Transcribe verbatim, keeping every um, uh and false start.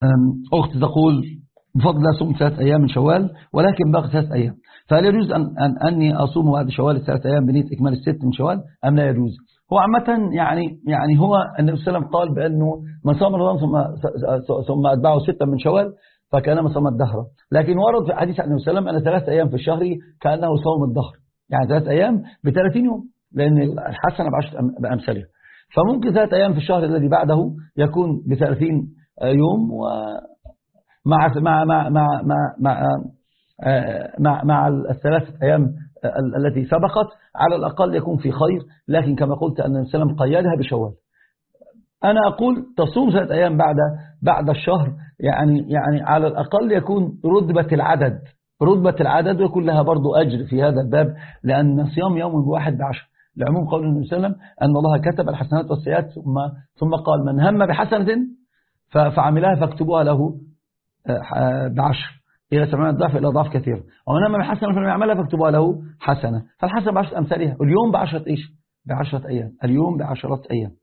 أخت تقول بفضل أصوم ثلاث أيام من شوال ولكن باقي ثلاث أيام، فهل يجوز أن أن أني أصوم بعد شوال الثلاث أيام بنية إكمال الست من شوال أم لا يجوز؟ هو عامة يعني يعني هو النبي صلى الله عليه وسلم قال بأنه من صام رمضان ثم ثم أتبعه ستا من شوال فكأنما صام الدهر، لكن ورد في حديث عن النبي صلى الله عليه وسلم أن ثلاث أيام في الشهر كأنه صوم الدهر، يعني ثلاث أيام بثلاثين يوم، لأن الحسنة بعشرة بأمثالها، فممكن ثلاث أيام في الشهر الذي بعده يكون بثلاثين يوم، ومع مع مع مع مع مع مع, مع الثلاث أيام التي سبقت على الأقل يكون في خير، لكن كما قلت أن النبي صلى الله عليه وسلم قيدها بشوال. أنا أقول تصوم ثلاث أيام بعد بعد الشهر، يعني يعني على الأقل يكون رتبة العدد رتبة العدد ويكون لها برضو أجر في هذا الباب، لأن صيام يوم بواحد بعشر لعموم قول النبي صلى الله عليه وسلم أن الله كتب الحسنات والسيئات، ثم ثم قال من هم بحسنة فعملها فاكتبوها له بعشر إلى سبعين ضعف إلى ضعف كثير، ومن هم بحسنة فلم يعملها فاكتبوها له حسنة، فالحسنة بعشرة أمثالها، اليوم بعشرة إيش بعشرة أيام، اليوم بعشرة أيام.